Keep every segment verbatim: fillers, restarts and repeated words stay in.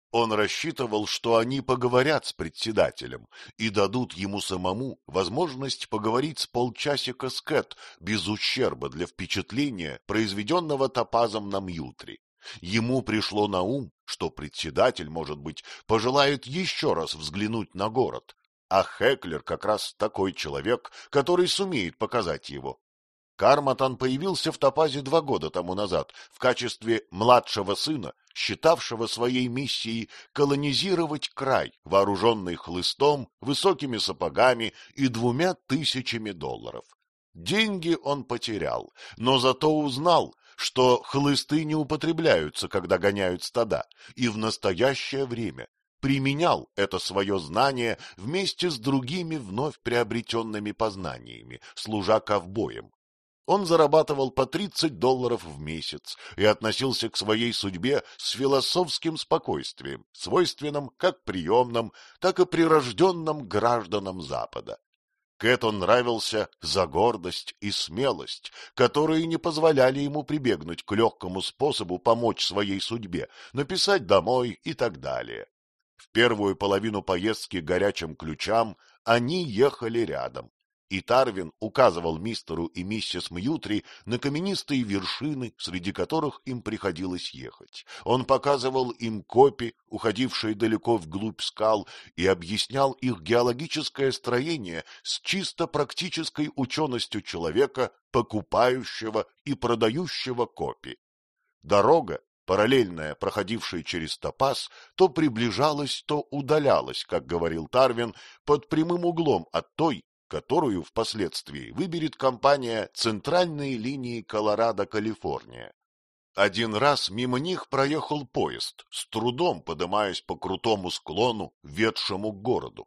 Он рассчитывал, что они поговорят с председателем и дадут ему самому возможность поговорить с полчасика с Кэт без ущерба для впечатления, произведенного топазом на Мьютри. Ему пришло на ум, что председатель, может быть, пожелает еще раз взглянуть на город, а Хеклер как раз такой человек, который сумеет показать его. Карматан появился в Топазе два года тому назад в качестве младшего сына, считавшего своей миссией колонизировать край, вооруженный хлыстом, высокими сапогами и двумя тысячами долларов. Деньги он потерял, но зато узнал, что хлысты не употребляются, когда гоняют стада, и в настоящее время применял это свое знание вместе с другими вновь приобретенными познаниями, служа ковбоем. Он зарабатывал по тридцать долларов в месяц и относился к своей судьбе с философским спокойствием, свойственным как приемным, так и прирожденным гражданам Запада. Кэт он нравился за гордость и смелость, которые не позволяли ему прибегнуть к легкому способу помочь своей судьбе, написать домой и так далее. В первую половину поездки к горячим ключам они ехали рядом. И Тарвин указывал мистеру и миссис Мьютри на каменистые вершины, среди которых им приходилось ехать. Он показывал им копи, уходившие далеко вглубь скал, и объяснял их геологическое строение с чисто практической ученостью человека, покупающего и продающего копи. Дорога, параллельная, проходившая через Топаз, то приближалась, то удалялась, как говорил Тарвин, под прямым углом от той, которую впоследствии выберет компания «Центральные линии Колорадо-Калифорния». Один раз мимо них проехал поезд, с трудом подымаясь по крутому склону, ведшему к городу.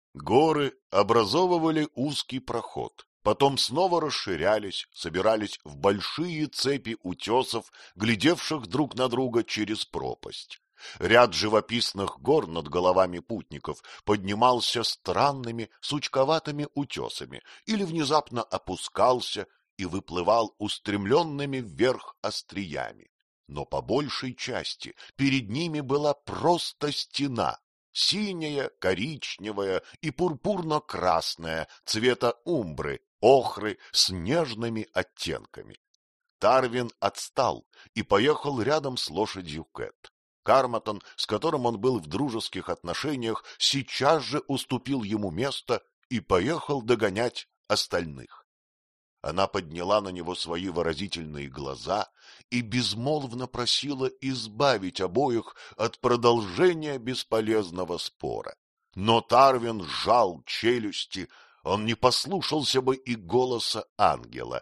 Горы образовывали узкий проход, потом снова расширялись, собирались в большие цепи утесов, глядевших друг на друга через пропасть. Ряд живописных гор над головами путников поднимался странными сучковатыми утесами или внезапно опускался и выплывал устремленными вверх остриями. Но по большей части перед ними была просто стена, синяя, коричневая и пурпурно-красная, цвета умбры, охры с нежными оттенками. Тарвин отстал и поехал рядом с лошадью Кэт. Карматон, с которым он был в дружеских отношениях, сейчас же уступил ему место и поехал догонять остальных. Она подняла на него свои выразительные глаза и безмолвно просила избавить обоих от продолжения бесполезного спора. Но Тарвин сжал челюсти, он не послушался бы и голоса ангела.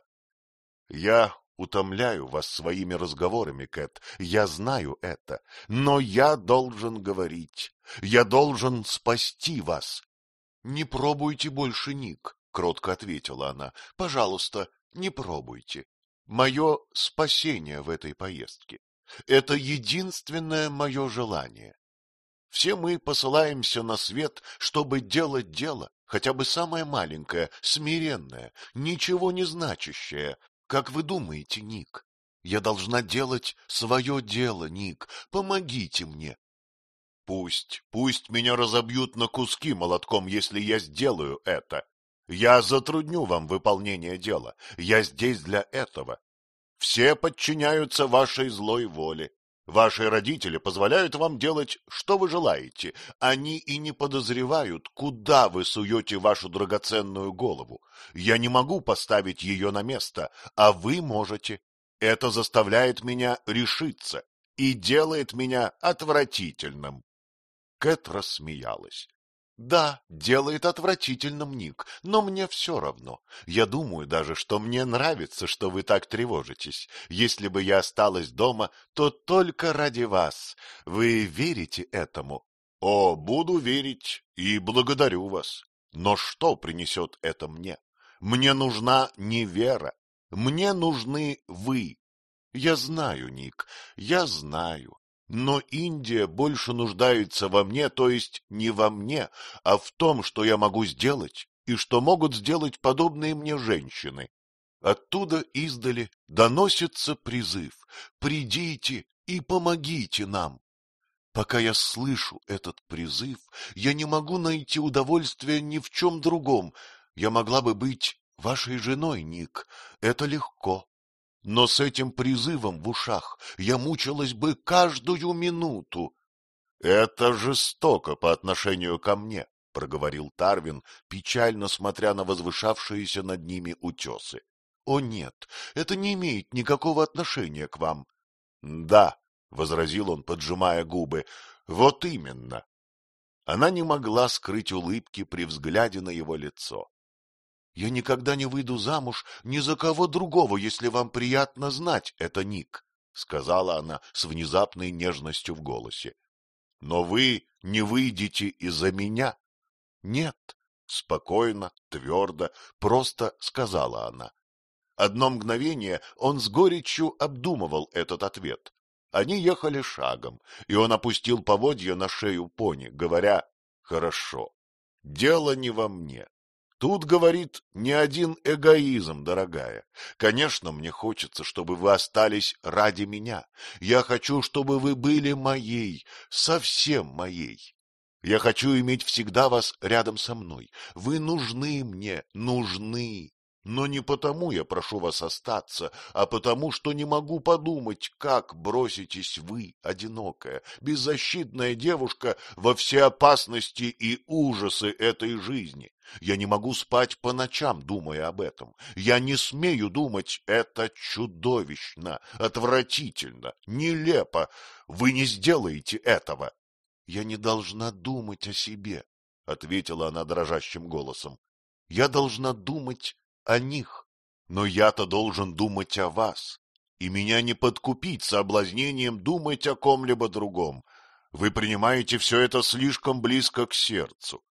— Я утомляю вас своими разговорами, Кэт, я знаю это, но я должен говорить, я должен спасти вас. — Не пробуйте больше, Ник, — кротко ответила она, — пожалуйста, не пробуйте. Мое спасение в этой поездке — это единственное мое желание. Все мы посылаемся на свет, чтобы делать дело, хотя бы самое маленькое, смиренное, ничего не значащее. Как вы думаете, Ник? Я должна делать свое дело, Ник. Помогите мне. Пусть, пусть меня разобьют на куски молотком, если я сделаю это. Я затрудню вам выполнение дела. Я здесь для этого. Все подчиняются вашей злой воле. Ваши родители позволяют вам делать, что вы желаете. Они и не подозревают, куда вы суете вашу драгоценную голову. Я не могу поставить ее на место, а вы можете. Это заставляет меня решиться и делает меня отвратительным. Кэт рассмеялась. Да, делает отвратительным, Ник, но мне все равно. Я думаю даже, что мне нравится, что вы так тревожитесь. Если бы я осталась дома, то только ради вас. Вы верите этому? О, буду верить и благодарю вас. Но что принесет это мне? Мне нужна не вера. Мне нужны вы. Я знаю, Ник, я знаю. Но Индия больше нуждается во мне, то есть не во мне, а в том, что я могу сделать и что могут сделать подобные мне женщины. Оттуда издали доносится призыв: «Придите и помогите нам». Пока я слышу этот призыв, я не могу найти удовольствия ни в чем другом. Я могла бы быть вашей женой, Ник, это легко. Но с этим призывом в ушах я мучилась бы каждую минуту. — Это жестоко по отношению ко мне, — проговорил Тарвин, печально смотря на возвышавшиеся над ними утесы. — О нет, это не имеет никакого отношения к вам. — Да, — возразил он, поджимая губы, — вот именно. Она не могла скрыть улыбки при взгляде на его лицо. — Я никогда не выйду замуж ни за кого другого, если вам приятно знать это, Ник, — сказала она с внезапной нежностью в голосе. — Но вы не выйдете из-за меня? — Нет, — спокойно, твердо, просто сказала она. Одно мгновение он с горечью обдумывал этот ответ. Они ехали шагом, и он опустил поводья на шею пони, говоря: «Хорошо, дело не во мне. Тут, говорит, не один эгоизм, дорогая. Конечно, мне хочется, чтобы вы остались ради меня. Я хочу, чтобы вы были моей, совсем моей. Я хочу иметь всегда вас рядом со мной. Вы нужны мне, нужны. Но не потому я прошу вас остаться, а потому, что не могу подумать, как броситесь вы, одинокая, беззащитная девушка, во все опасности и ужасы этой жизни. Я не могу спать по ночам, думая об этом. Я не смею думать, это чудовищно, отвратительно, нелепо. Вы не сделаете этого. — Я не должна думать о себе, — ответила она дрожащим голосом. — Я должна думать о них, но я-то должен думать о вас, и меня не подкупить соблазнением думать о ком-либо другом. Вы принимаете все это слишком близко к сердцу.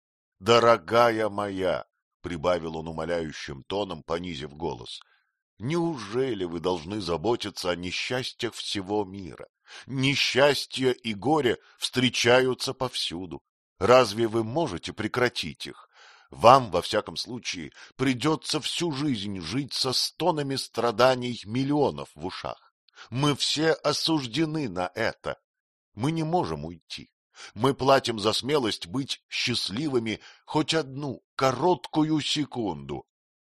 Дорогая моя, — прибавил он умоляющим тоном, понизив голос, — неужели вы должны заботиться о несчастьях всего мира? Несчастья и горе встречаются повсюду. Разве вы можете прекратить их? Вам, во всяком случае, придется всю жизнь жить со стонами страданий миллионов в ушах. Мы все осуждены на это. Мы не можем уйти. Мы платим за смелость быть счастливыми хоть одну короткую секунду.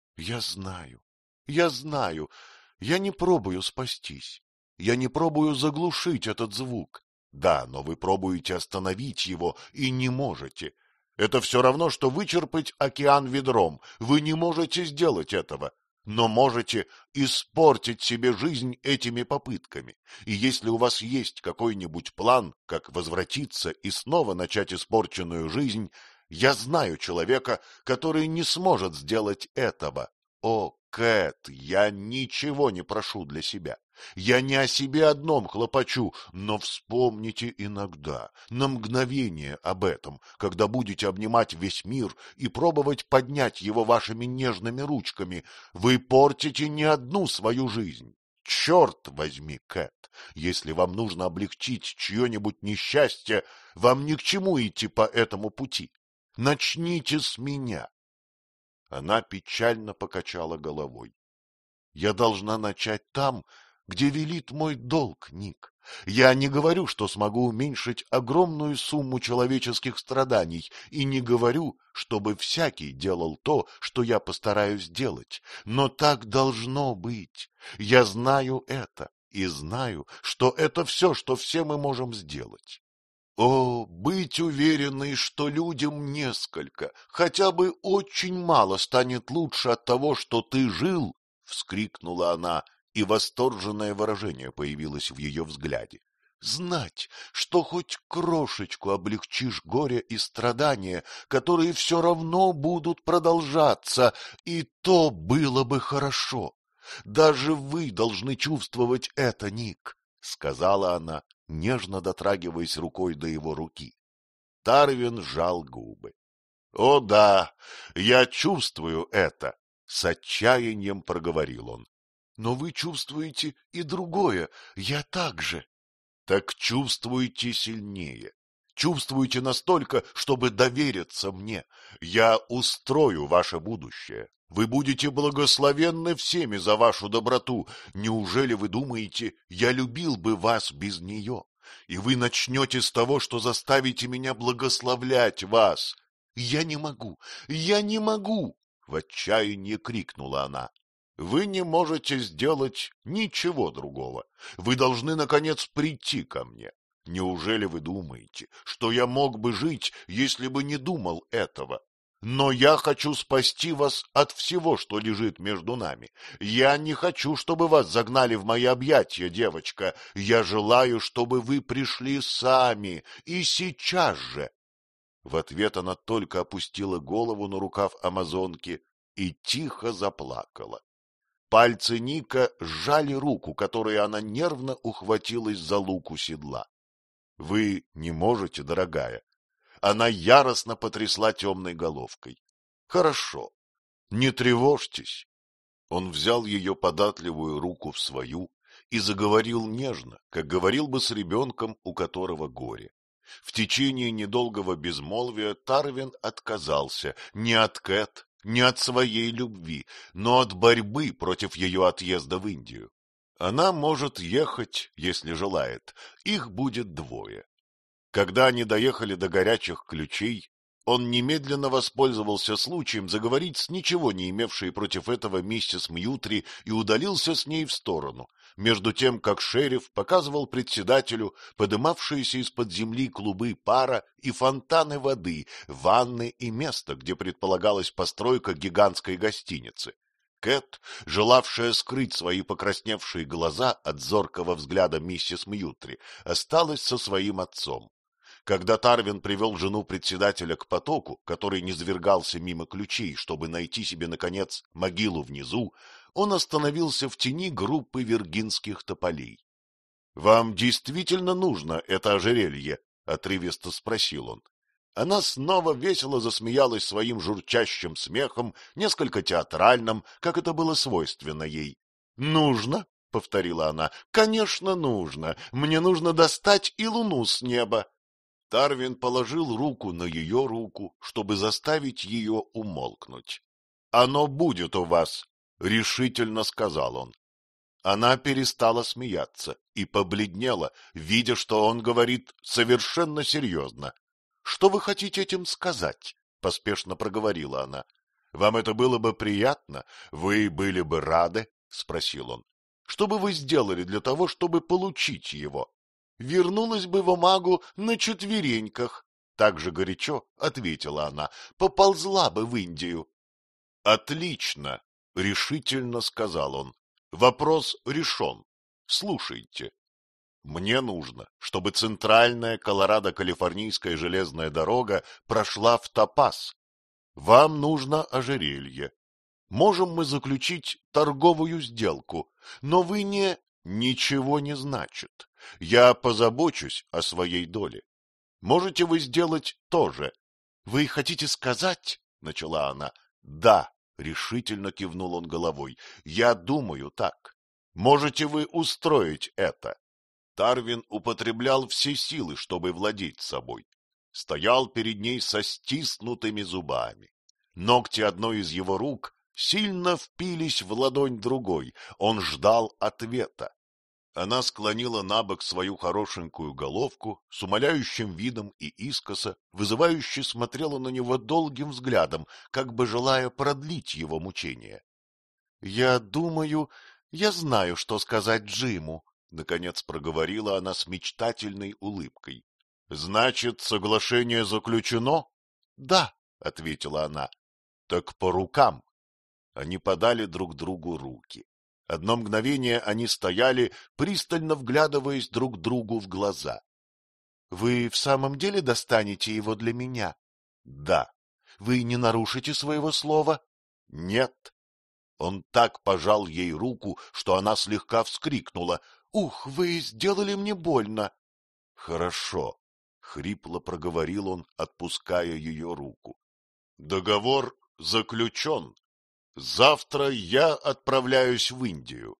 Я знаю, я знаю, я не пробую спастись. Я не пробую заглушить этот звук. Да, но вы пробуете остановить его и не можете. Это все равно, что вычерпать океан ведром. Вы не можете сделать этого, но можете испортить себе жизнь этими попытками. И если у вас есть какой-нибудь план, как возвратиться и снова начать испорченную жизнь, я знаю человека, который не сможет сделать этого. О, Кэт, я ничего не прошу для себя. Я не о себе одном хлопочу, но вспомните иногда, на мгновение об этом, когда будете обнимать весь мир и пробовать поднять его вашими нежными ручками. Вы портите не одну свою жизнь. Черт возьми, Кэт, если вам нужно облегчить чье-нибудь несчастье, вам ни к чему идти по этому пути. Начните с меня. Она печально покачала головой. Я должна начать там, где велит мой долг, Ник. Я не говорю, что смогу уменьшить огромную сумму человеческих страданий, и не говорю, чтобы всякий делал то, что я постараюсь делать. Но так должно быть. Я знаю это, и знаю, что это все, что все мы можем сделать. О, быть уверенной, что людям несколько, хотя бы очень мало станет лучше от того, что ты жил, — вскрикнула она, и восторженное выражение появилось в ее взгляде. Знать, что хоть крошечку облегчишь горе и страдания, которые все равно будут продолжаться, и то было бы хорошо. Даже вы должны чувствовать это, Ник, — сказала она, нежно дотрагиваясь рукой до его руки. Тарвин сжал губы. — О да, я чувствую это, — с отчаянием проговорил он. — Но вы чувствуете и другое, я так же. — Так чувствуйте сильнее. Чувствуйте настолько, чтобы довериться мне. Я устрою ваше будущее. Вы будете благословенны всеми за вашу доброту. Неужели вы думаете, я любил бы вас без нее? и вы начнете с того, что заставите меня благословлять вас. Я не могу, я не могу! — в отчаянии крикнула она. Вы не можете сделать ничего другого. Вы должны, наконец, прийти ко мне. Неужели вы думаете, что я мог бы жить, если бы не думал этого? Но я хочу спасти вас от всего, что лежит между нами. Я не хочу, чтобы вас загнали в мои объятия, девочка. Я желаю, чтобы вы пришли сами, и сейчас же. В ответ она только опустила голову на рукав амазонки и тихо заплакала. Пальцы Ника сжали руку, которой она нервно ухватилась за луку седла. — Вы не можете, дорогая. Она яростно потрясла темной головкой. — Хорошо, не тревожьтесь. Он взял ее податливую руку в свою и заговорил нежно, как говорил бы с ребенком, у которого горе. В течение недолгого безмолвия Тарвин отказался не от Кэт, не от своей любви, но от борьбы против ее отъезда в Индию. Она может ехать, если желает, их будет двое. Когда они доехали до горячих ключей, он немедленно воспользовался случаем заговорить с ничего не имевшей против этого миссис Мьютри и удалился с ней в сторону, между тем, как шериф показывал председателю подымавшиеся из-под земли клубы пара и фонтаны воды, ванны и место, где предполагалась постройка гигантской гостиницы. Кэт, желавшая скрыть свои покрасневшие глаза от зоркого взгляда миссис Мьютри, осталась со своим отцом. Когда Тарвин привел жену председателя к потоку, который низвергался мимо ключей, чтобы найти себе, наконец, могилу внизу, он остановился в тени группы виргинских тополей. — Вам действительно нужно это ожерелье? — отрывисто спросил он. Она снова весело засмеялась своим журчащим смехом, несколько театральным, как это было свойственно ей. — Нужно, — повторила она, — конечно, нужно. Мне нужно достать и луну с неба. Тарвин положил руку на ее руку, чтобы заставить ее умолкнуть. — Оно будет у вас, — решительно сказал он. Она перестала смеяться и побледнела, видя, что он говорит совершенно серьезно. — Что вы хотите этим сказать? — поспешно проговорила она. — Вам это было бы приятно? Вы были бы рады? — спросил он. — Что бы вы сделали для того, чтобы получить его? Вернулась бы в Омагу на четвереньках, — так же горячо ответила она, — поползла бы в Индию. — Отлично, — решительно сказал он. — Вопрос решен. Слушайте. Мне нужно, чтобы центральная Колорадо-Калифорнийская железная дорога прошла в Топаз. Вам нужно ожерелье. Можем мы заключить торговую сделку, но вы не... Ничего не значит. Я позабочусь о своей доле. Можете вы сделать то же? — Вы хотите сказать? — начала она. — Да, — решительно кивнул он головой. — Я думаю так. Можете вы устроить это? Тарвин употреблял все силы, чтобы владеть собой. Стоял перед ней со стиснутыми зубами. Ногти одной из его рук сильно впились в ладонь другой. Он ждал ответа. Она склонила набок свою хорошенькую головку с умоляющим видом и искоса, вызывающе смотрела на него долгим взглядом, как бы желая продлить его мучения. — Я думаю, я знаю, что сказать Джиму, — наконец проговорила она с мечтательной улыбкой. — Значит, соглашение заключено? — Да, — ответила она. — Так по рукам. Они подали друг другу руки. Одно мгновение они стояли, пристально вглядываясь друг другу в глаза. — Вы в самом деле достанете его для меня? — Да. — Вы не нарушите своего слова? — Нет. Он так пожал ей руку, что она слегка вскрикнула. — Ух, вы сделали мне больно! — Хорошо, — хрипло проговорил он, отпуская ее руку. — Договор заключен. Завтра я отправляюсь в Индию.